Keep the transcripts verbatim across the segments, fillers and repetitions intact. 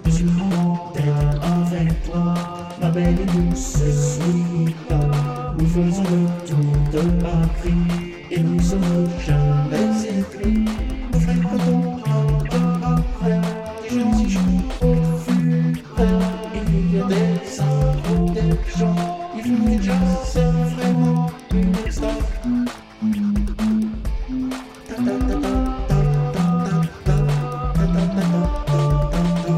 Je suis content d'être avec toi, ma belle et douce Smita. Nous faisons le tour de Paris et nous sommes jamais épris. Nous fréquentons de après des jeunes si chauds au futur. Il y a des infos, des gens, ils font du jazz, c'est vraiment une extra. Ta ta ta ta ta ta ta ta ta ta ta.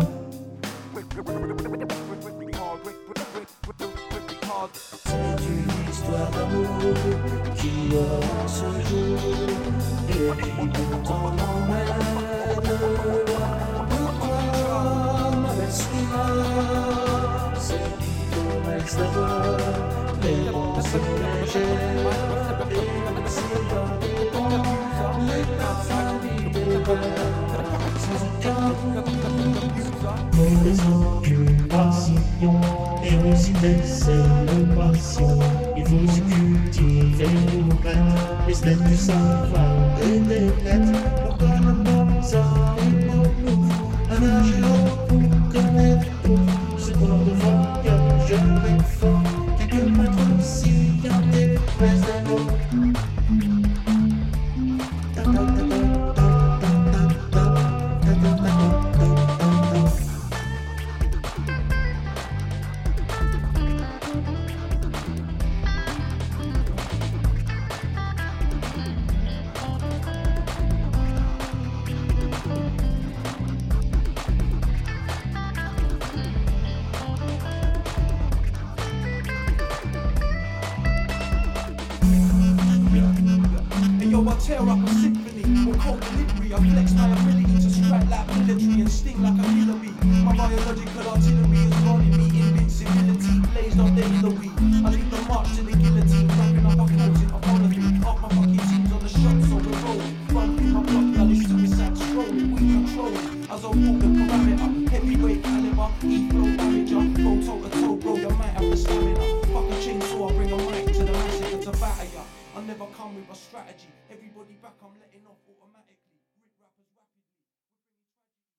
C'est une histoire d'amour qui aura ce jour et qui pourtant m'emmène loin de toi, ma belle Smita. C'est qui reste d'abord les pensées légères et aussi dans des temps les parfums des verres sans aucun doute. Mauvaise occupation et aussi des célébrations. Il faut se cultiver nos graines, les stèles du savoir et des lettres. Pour connaître ça et pour nous, un âge et l'autre pour connaître tout. Ce corps de voyage, je vais fort, quelques mètres s'il y a des presses d'anneaux. Ta ta ta ta ta ta ta ta ta ta ta ta. I tear up a symphony with cold delivery. I flex my ability to strike like military and sting like a killer bee. My biological artillery is running me invincibility, blazed on days the week. I leave the march to the guillotine, wrapping up a floating apology. Up my fucking teams on the shot, so we're rolling. Run through my block, now this suicide strolling. We control it as I walk the parameter. Heavyweight caliber, E-flow damager. Go toe to toe, bro, you might have the stamina. Fuck a chainsaw, I bring a mic to the massacre to batter ya. I never come with a strategy. Everybody back, I'm letting off.